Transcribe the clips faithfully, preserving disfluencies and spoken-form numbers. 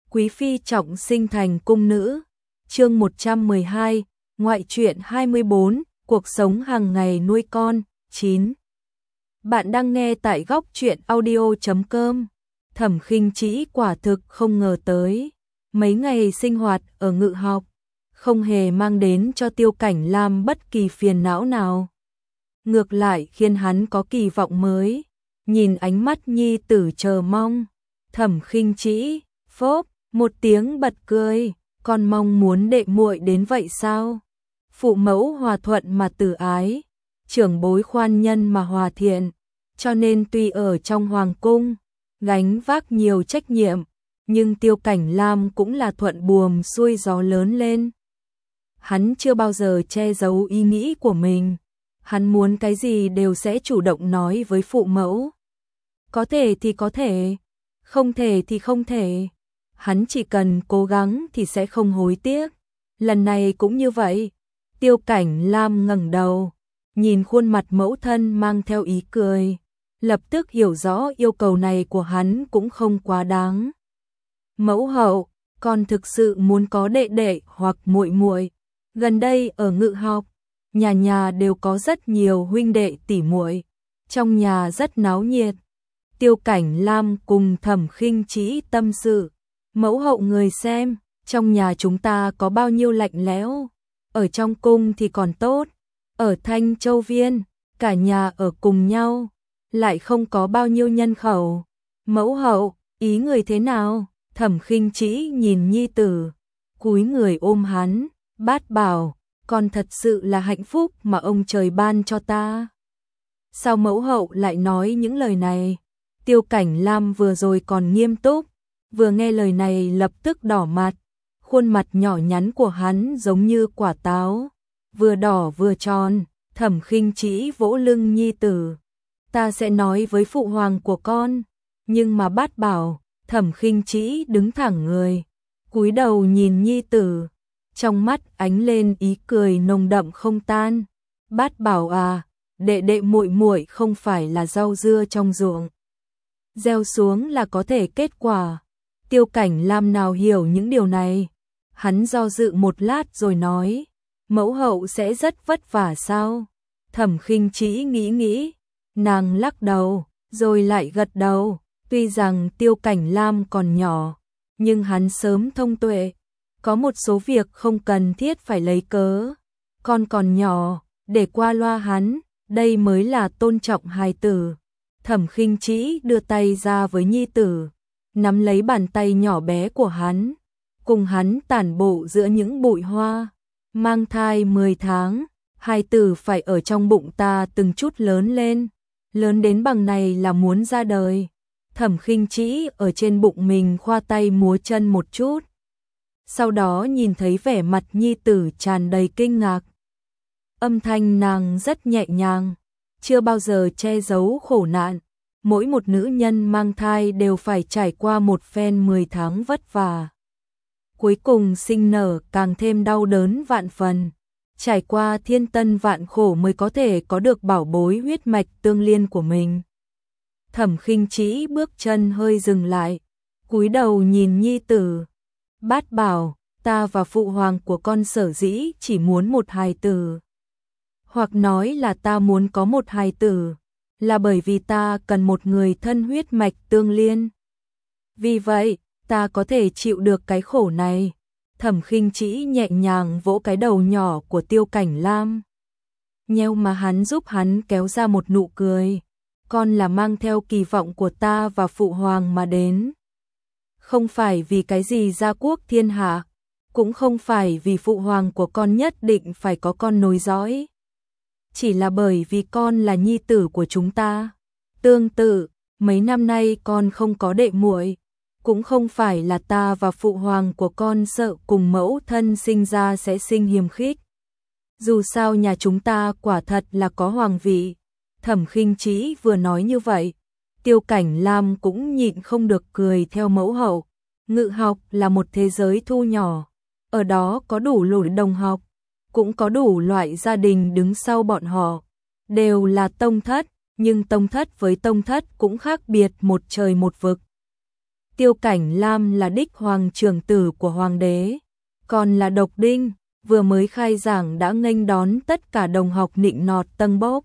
Quý phi trọng sinh thành cung nữ. Chương một trăm mười hai, ngoại truyện hai mươi bốn, cuộc sống hàng ngày nuôi con. chín. Bạn đang nghe tại góc truyện audio chấm com. Thẩm Khinh Trĩ quả thực không ngờ tới, mấy ngày sinh hoạt ở Ngự học không hề mang đến cho Tiêu Cảnh Lam bất kỳ phiền não nào. Ngược lại khiến hắn có kỳ vọng mới. Nhìn ánh mắt nhi tử chờ mong, Thẩm Khinh Trĩ phốp một tiếng bật cười, con mong muốn đệ muội đến vậy sao? Phụ mẫu hòa thuận mà từ ái, trưởng bối khoan nhân mà hòa thiện, cho nên tuy ở trong hoàng cung gánh vác nhiều trách nhiệm, nhưng Tiêu Cảnh Lam cũng là thuận buồm xuôi gió lớn lên. Hắn chưa bao giờ che giấu ý nghĩ của mình, hắn muốn cái gì đều sẽ chủ động nói với phụ mẫu. Có thể thì có thể, không thể thì không thể. Hắn chỉ cần cố gắng thì sẽ không hối tiếc. Lần này cũng như vậy. Tiêu Cảnh Lam ngẩng đầu, nhìn khuôn mặt mẫu thân mang theo ý cười, lập tức hiểu rõ yêu cầu này của hắn cũng không quá đáng. Mẫu hậu, con thực sự muốn có đệ đệ hoặc muội muội. Gần đây ở Ngự học, nhà nhà đều có rất nhiều huynh đệ tỷ muội, trong nhà rất náo nhiệt. Tiêu Cảnh Lam cùng Thẩm Khinh Trĩ tâm sự, mẫu hậu người xem, trong nhà chúng ta có bao nhiêu lạnh lẽo, ở trong cung thì còn tốt, ở Thanh Châu Viên, cả nhà ở cùng nhau, lại không có bao nhiêu nhân khẩu. Mẫu hậu, ý người thế nào? Thẩm Khinh Trĩ nhìn nhi tử, cúi người ôm hắn, bát bảo, con thật sự là hạnh phúc mà ông trời ban cho ta. Sao mẫu hậu lại nói những lời này? Tiêu Cảnh Lam vừa rồi còn nghiêm túc, vừa nghe lời này lập tức đỏ mặt, khuôn mặt nhỏ nhắn của hắn giống như quả táo, vừa đỏ vừa tròn. Thẩm Khinh Trĩ vỗ lưng nhi tử, ta sẽ nói với phụ hoàng của con. Nhưng mà bát bảo, Thẩm Khinh Trĩ đứng thẳng người, cúi đầu nhìn nhi tử, trong mắt ánh lên ý cười nồng đậm không tan. Bát bảo à, đệ đệ muội muội không phải là rau dưa trong ruộng, gieo xuống là có thể kết quả. Tiêu Cảnh Lam nào hiểu những điều này, hắn do dự một lát rồi nói, mẫu hậu sẽ rất vất vả sao? Thẩm Khinh Trĩ nghĩ nghĩ, nàng lắc đầu, rồi lại gật đầu. Tuy rằng Tiêu Cảnh Lam còn nhỏ, nhưng hắn sớm thông tuệ, có một số việc không cần thiết phải lấy cớ. Con còn nhỏ, để qua loa hắn, đây mới là tôn trọng hài tử. Thẩm Khinh Trĩ đưa tay ra với nhi tử, nắm lấy bàn tay nhỏ bé của hắn, cùng hắn tản bộ giữa những bụi hoa. Mang thai mười tháng, hài tử phải ở trong bụng ta từng chút lớn lên, lớn đến bằng này là muốn ra đời. Thẩm Khinh Trĩ ở trên bụng mình khoa tay múa chân một chút, sau đó nhìn thấy vẻ mặt nhi tử tràn đầy kinh ngạc. Âm thanh nàng rất nhẹ nhàng, chưa bao giờ che giấu khổ nạn. Mỗi một nữ nhân mang thai đều phải trải qua một phen mười tháng vất vả, cuối cùng sinh nở càng thêm đau đớn vạn phần, trải qua thiên tân vạn khổ mới có thể có được bảo bối huyết mạch tương liên của mình. Thẩm Khinh Trĩ bước chân hơi dừng lại, cúi đầu nhìn nhi tử. Bát bảo, ta và phụ hoàng của con sở dĩ chỉ muốn một hài tử, hoặc nói là ta muốn có một hài tử, là bởi vì ta cần một người thân huyết mạch tương liên. Vì vậy, ta có thể chịu được cái khổ này. Thẩm Khinh Trĩ nhẹ nhàng vỗ cái đầu nhỏ của Tiêu Cảnh Lam, nheo mà hắn giúp hắn kéo ra một nụ cười. Con là mang theo kỳ vọng của ta và phụ hoàng mà đến, không phải vì cái gì gia quốc thiên hạ, cũng không phải vì phụ hoàng của con nhất định phải có con nối dõi, chỉ là bởi vì con là nhi tử của chúng ta. Tương tự, mấy năm nay con không có đệ muội, cũng không phải là ta và phụ hoàng của con sợ cùng mẫu thân sinh ra sẽ sinh hiềm khích. Dù sao nhà chúng ta quả thật là có hoàng vị. Thẩm Khinh Trĩ vừa nói như vậy, Tiêu Cảnh Lam cũng nhịn không được cười theo mẫu hậu. Ngự học là một thế giới thu nhỏ, ở đó có đủ loại đồng học, cũng có đủ loại gia đình đứng sau bọn họ, đều là tông thất, nhưng tông thất với tông thất cũng khác biệt một trời một vực. Tiêu Cảnh Lam là đích hoàng trưởng tử của hoàng đế, còn là độc đinh, vừa mới khai giảng đã nghênh đón tất cả đồng học nịnh nọt tâng bốc.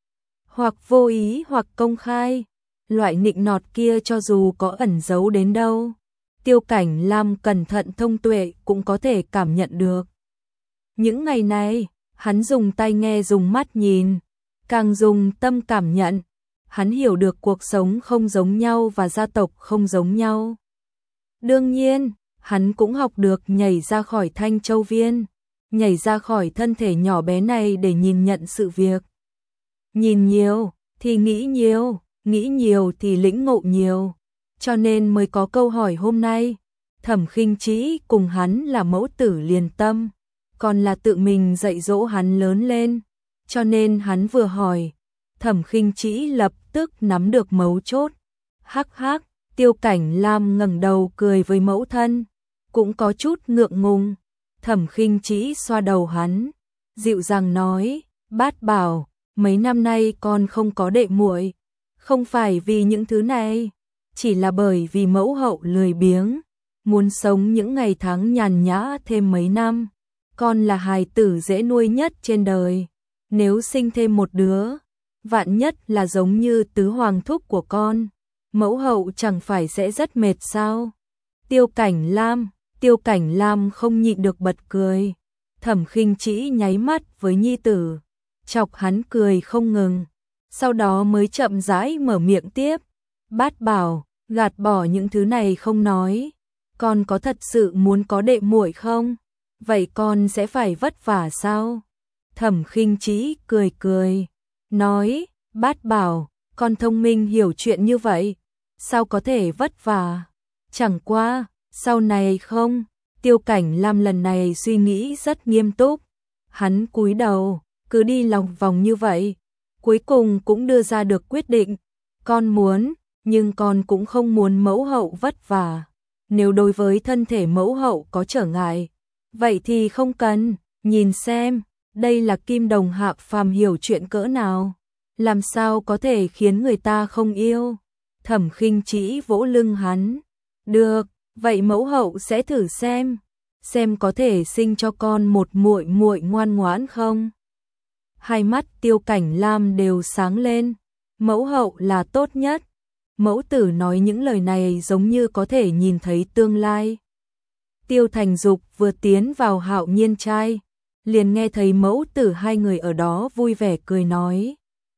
Hoặc vô ý hoặc công khai, loại nịnh nọt kia cho dù có ẩn giấu đến đâu, Tiêu Cảnh Lam cẩn thận thông tuệ cũng có thể cảm nhận được. Những ngày này, hắn dùng tai nghe dùng mắt nhìn, càng dùng tâm cảm nhận, hắn hiểu được cuộc sống không giống nhau và gia tộc không giống nhau. Đương nhiên, hắn cũng học được nhảy ra khỏi Thanh Châu Viên, nhảy ra khỏi thân thể nhỏ bé này để nhìn nhận sự việc. Nhìn nhiều thì nghĩ nhiều, nghĩ nhiều thì lĩnh ngộ nhiều, cho nên mới có câu hỏi hôm nay. Thẩm Khinh Trĩ cùng hắn là mẫu tử liền tâm, còn là tự mình dạy dỗ hắn lớn lên, cho nên hắn vừa hỏi, Thẩm Khinh Trĩ lập tức nắm được mấu chốt. Hắc hắc, Tiêu Cảnh Lam ngẩng đầu cười với mẫu thân, cũng có chút ngượng ngùng. Thẩm Khinh Trĩ xoa đầu hắn, dịu dàng nói, Bát Bảo, mấy năm nay con không có đệ muội, không phải vì những thứ này, chỉ là bởi vì mẫu hậu lười biếng, muốn sống những ngày tháng nhàn nhã thêm mấy năm. Con là hài tử dễ nuôi nhất trên đời, nếu sinh thêm một đứa, vạn nhất là giống như tứ hoàng thúc của con, mẫu hậu chẳng phải sẽ rất mệt sao? Tiêu Cảnh Lam, Tiêu Cảnh Lam không nhịn được bật cười. Thẩm Khinh Trĩ nháy mắt với nhi tử, chọc hắn cười không ngừng, sau đó mới chậm rãi mở miệng tiếp. Bát Bảo, gạt bỏ những thứ này không nói, con có thật sự muốn có đệ muội không? Vậy con sẽ phải vất vả sao? Thẩm Khinh Trĩ cười cười, nói, Bát Bảo, con thông minh hiểu chuyện như vậy, sao có thể vất vả? Chẳng qua, sau này không? Tiêu Cảnh Lam lần này suy nghĩ rất nghiêm túc, hắn cúi đầu, cứ đi lòng vòng như vậy, cuối cùng cũng đưa ra được quyết định. Con muốn, nhưng con cũng không muốn mẫu hậu vất vả. Nếu đối với thân thể mẫu hậu có trở ngại, vậy thì không cần. Nhìn xem, đây là kim đồng hạ phàm hiểu chuyện cỡ nào, làm sao có thể khiến người ta không yêu. Thẩm Khinh Trĩ vỗ lưng hắn, được, vậy mẫu hậu sẽ thử xem, xem có thể sinh cho con một muội muội ngoan ngoãn không. Hai mắt Tiêu Cảnh Lam đều sáng lên, mẫu hậu là tốt nhất. Mẫu tử nói những lời này giống như có thể nhìn thấy tương lai. Tiêu Thành Dục vừa tiến vào Hạo Nhiên trai, liền nghe thấy mẫu tử hai người ở đó vui vẻ cười nói.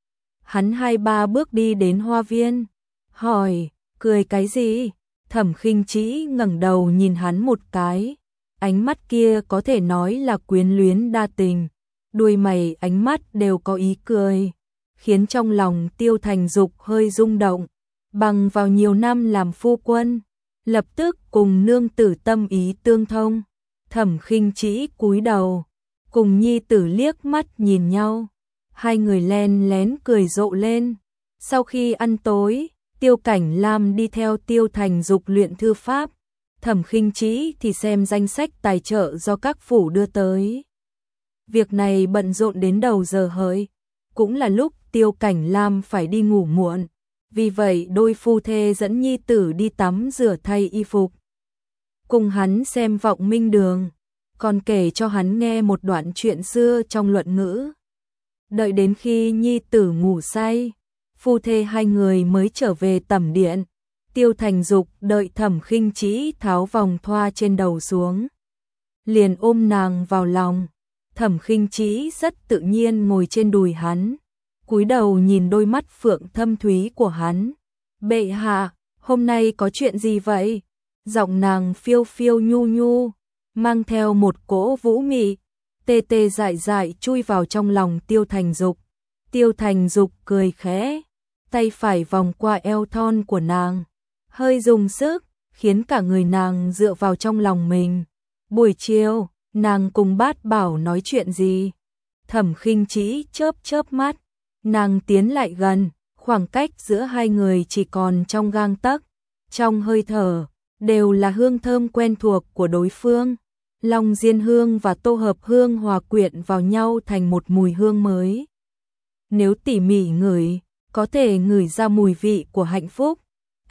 Hắn hai ba bước đi đến hoa viên, hỏi, cười cái gì? Thẩm Khinh Trĩ ngẩng đầu nhìn hắn một cái, ánh mắt kia có thể nói là quyến luyến đa tình, đuôi mày ánh mắt đều có ý cười, khiến trong lòng Tiêu Thành Dục hơi rung động. Bằng vào nhiều năm làm phu quân, lập tức cùng nương tử tâm ý tương thông. Thẩm Khinh Trĩ cúi đầu, cùng nhi tử liếc mắt nhìn nhau, hai người len lén cười rộ lên. Sau khi ăn tối, Tiêu Cảnh Lam đi theo Tiêu Thành Dục luyện thư pháp, Thẩm Khinh Trĩ thì xem danh sách tài trợ do các phủ đưa tới. Việc này bận rộn đến đầu giờ hợi, cũng là lúc Tiêu Cảnh Lam phải đi ngủ muộn. Vì vậy đôi phu thê dẫn nhi tử đi tắm rửa thay y phục, cùng hắn xem vọng minh đường, còn kể cho hắn nghe một đoạn chuyện xưa trong luận ngữ. Đợi đến khi nhi tử ngủ say, phu thê hai người mới trở về tẩm điện. Tiêu Thành Dục đợi Thẩm Khinh Trĩ tháo vòng thoa trên đầu xuống, liền ôm nàng vào lòng. Thẩm Khinh Trĩ rất tự nhiên ngồi trên đùi hắn, cúi đầu nhìn đôi mắt phượng thâm thúy của hắn. Bệ hạ, hôm nay có chuyện gì vậy? Giọng nàng phiêu phiêu nhu nhu, mang theo một cỗ vũ mị, tê tê dại dại chui vào trong lòng Tiêu Thành Dục. Tiêu Thành Dục cười khẽ, tay phải vòng qua eo thon của nàng, hơi dùng sức, khiến cả người nàng dựa vào trong lòng mình. Buổi chiều, nàng cùng Bát Bảo nói chuyện gì? Thẩm Khinh Trĩ chớp chớp mắt, nàng tiến lại gần, khoảng cách giữa hai người chỉ còn trong gang tấc, trong hơi thở đều là hương thơm quen thuộc của đối phương. Long diên hương và tô hợp hương hòa quyện vào nhau thành một mùi hương mới. Nếu tỉ mỉ ngửi, có thể ngửi ra mùi vị của hạnh phúc.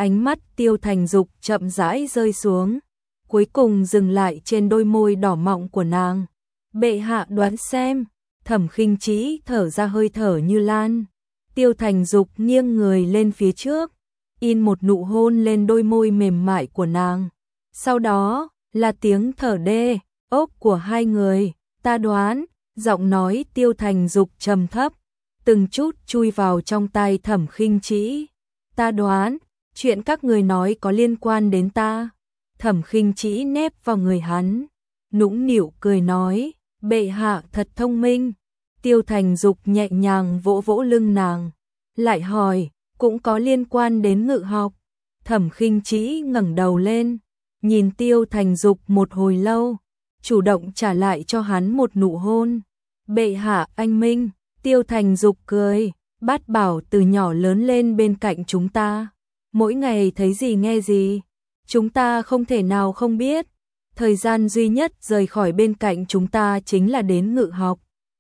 Ánh mắt Tiêu Thành Dục chậm rãi rơi xuống, cuối cùng dừng lại trên đôi môi đỏ mọng của nàng. Bệ hạ đoán xem. Thẩm Khinh Trĩ thở ra hơi thở như lan. Tiêu Thành Dục nghiêng người lên phía trước, in một nụ hôn lên đôi môi mềm mại của nàng. Sau đó là tiếng thở đê ốc của hai người. Ta đoán, giọng nói Tiêu Thành Dục trầm thấp, từng chút chui vào trong tai Thẩm Khinh Trĩ. Ta đoán, chuyện các người nói có liên quan đến ta. Thẩm Khinh Trĩ nép vào người hắn, nũng nịu cười nói, bệ hạ thật thông minh. Tiêu Thành Dục nhẹ nhàng vỗ vỗ lưng nàng, lại hỏi, cũng có liên quan đến ngự học. Thẩm Khinh Trĩ ngẩng đầu lên, nhìn Tiêu Thành Dục một hồi lâu, chủ động trả lại cho hắn một nụ hôn. Bệ hạ anh minh. Tiêu Thành Dục cười, Bát Bảo từ nhỏ lớn lên bên cạnh chúng ta, mỗi ngày thấy gì nghe gì, chúng ta không thể nào không biết. Thời gian duy nhất rời khỏi bên cạnh chúng ta chính là đến ngự học,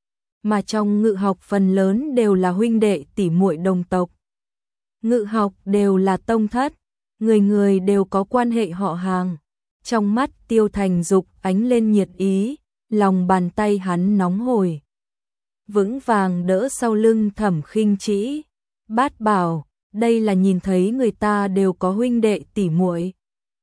mà trong ngự học phần lớn đều là huynh đệ tỷ muội đồng tộc. Ngự học đều là tông thất, người người đều có quan hệ họ hàng. Trong mắt Tiêu Thành Dục ánh lên nhiệt ý, lòng bàn tay hắn nóng hổi, vững vàng đỡ sau lưng Thẩm Khinh Trĩ. Bát Bảo, đây là nhìn thấy người ta đều có huynh đệ tỷ muội,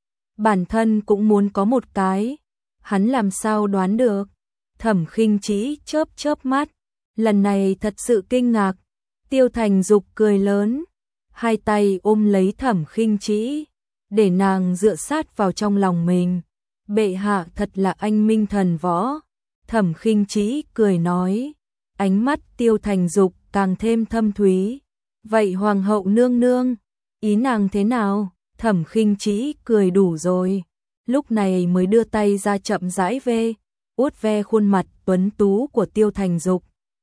bản thân cũng muốn có một cái, hắn làm sao đoán được. Thẩm Khinh Trĩ chớp chớp mắt, lần này thật sự kinh ngạc. Tiêu Thành Dục cười lớn, hai tay ôm lấy Thẩm Khinh Trĩ, để nàng dựa sát vào trong lòng mình. Bệ hạ thật là anh minh thần võ. Thẩm Khinh Trĩ cười nói, ánh mắt Tiêu Thành Dục càng thêm thâm thúy. Vậy hoàng hậu nương nương, ý nàng thế nào? Thẩm Khinh Trĩ cười đủ rồi, lúc này mới đưa tay ra chậm rãi ve, vuốt ve khuôn mặt tuấn tú của Tiêu Thành Dục.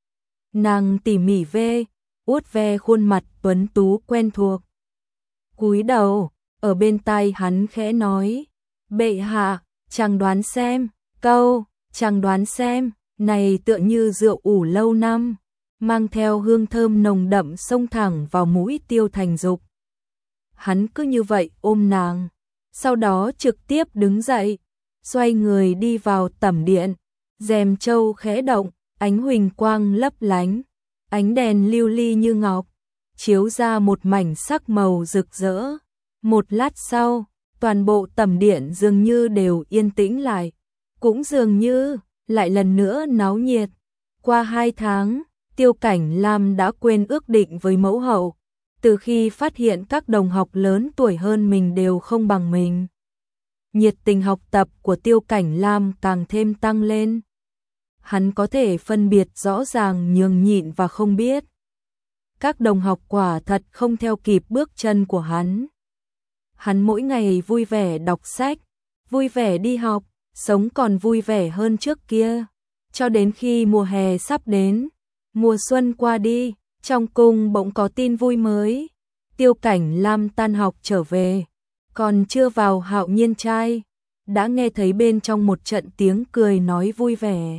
Nàng tỉ mỉ ve, vuốt ve khuôn mặt tuấn tú quen thuộc. Cúi đầu, ở bên tai hắn khẽ nói, bệ hạ, chàng đoán xem. Câu, chàng đoán xem, này tựa như rượu ủ lâu năm, mang theo hương thơm nồng đậm xông thẳng vào mũi Tiêu Thành Dục. Hắn cứ như vậy ôm nàng, sau đó trực tiếp đứng dậy, xoay người đi vào tẩm điện. Rèm châu khẽ động, ánh huỳnh quang lấp lánh, ánh đèn lưu ly như ngọc, chiếu ra một mảnh sắc màu rực rỡ. Một lát sau, toàn bộ tẩm điện dường như đều yên tĩnh lại, cũng dường như lại lần nữa náo nhiệt. Qua hai tháng, Tiêu Cảnh Lam đã quên ước định với mẫu hậu, từ khi phát hiện các đồng học lớn tuổi hơn mình đều không bằng mình. Nhiệt tình học tập của Tiêu Cảnh Lam càng thêm tăng lên. Hắn có thể phân biệt rõ ràng nhường nhịn và không biết. Các đồng học quả thật không theo kịp bước chân của hắn. Hắn mỗi ngày vui vẻ đọc sách, vui vẻ đi học, sống còn vui vẻ hơn trước kia. Cho đến khi mùa hè sắp đến, mùa xuân qua đi, trong cung bỗng có tin vui mới. Tiêu Cảnh Lam tan học trở về, còn chưa vào Hạo Nhiên trai, đã nghe thấy bên trong một trận tiếng cười nói vui vẻ.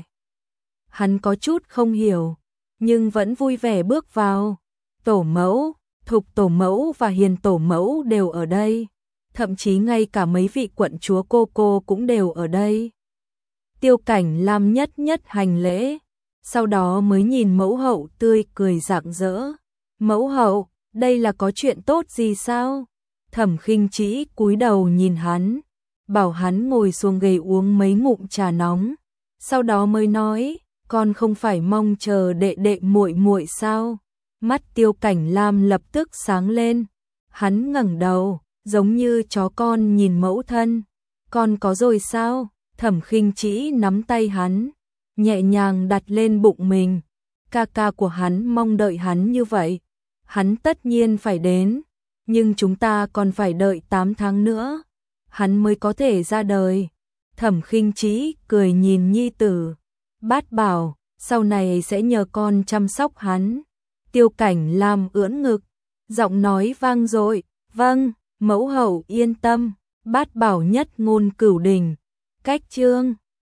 Hắn có chút không hiểu, nhưng vẫn vui vẻ bước vào. Tổ mẫu, Thục tổ mẫu và Hiền tổ mẫu đều ở đây, thậm chí ngay cả mấy vị quận chúa cô cô cũng đều ở đây. Tiêu Cảnh Lam nhất nhất hành lễ, sau đó mới nhìn mẫu hậu tươi cười rạng rỡ. Mẫu hậu, đây là có chuyện tốt gì sao? Thẩm Khinh Trĩ cúi đầu nhìn hắn, bảo hắn ngồi xuống ghế uống mấy ngụm trà nóng, sau đó mới nói, con không phải mong chờ đệ đệ muội muội sao? Mắt Tiêu Cảnh Lam lập tức sáng lên, hắn ngẩng đầu, giống như chó con nhìn mẫu thân. Con có rồi sao? Thẩm Khinh Trĩ nắm tay hắn, nhẹ nhàng đặt lên bụng mình. Ca ca của hắn mong đợi hắn như vậy, hắn tất nhiên phải đến, nhưng chúng ta còn phải đợi tám tháng nữa, hắn mới có thể ra đời. Thẩm Khinh Trĩ cười nhìn nhi tử, Bát Bảo, sau này sẽ nhờ con chăm sóc hắn. Tiêu Cảnh Lam ưỡn ngực, giọng nói vang dội, vâng, mẫu hậu yên tâm. Bát Bảo nhất ngôn cửu đình. Cách chương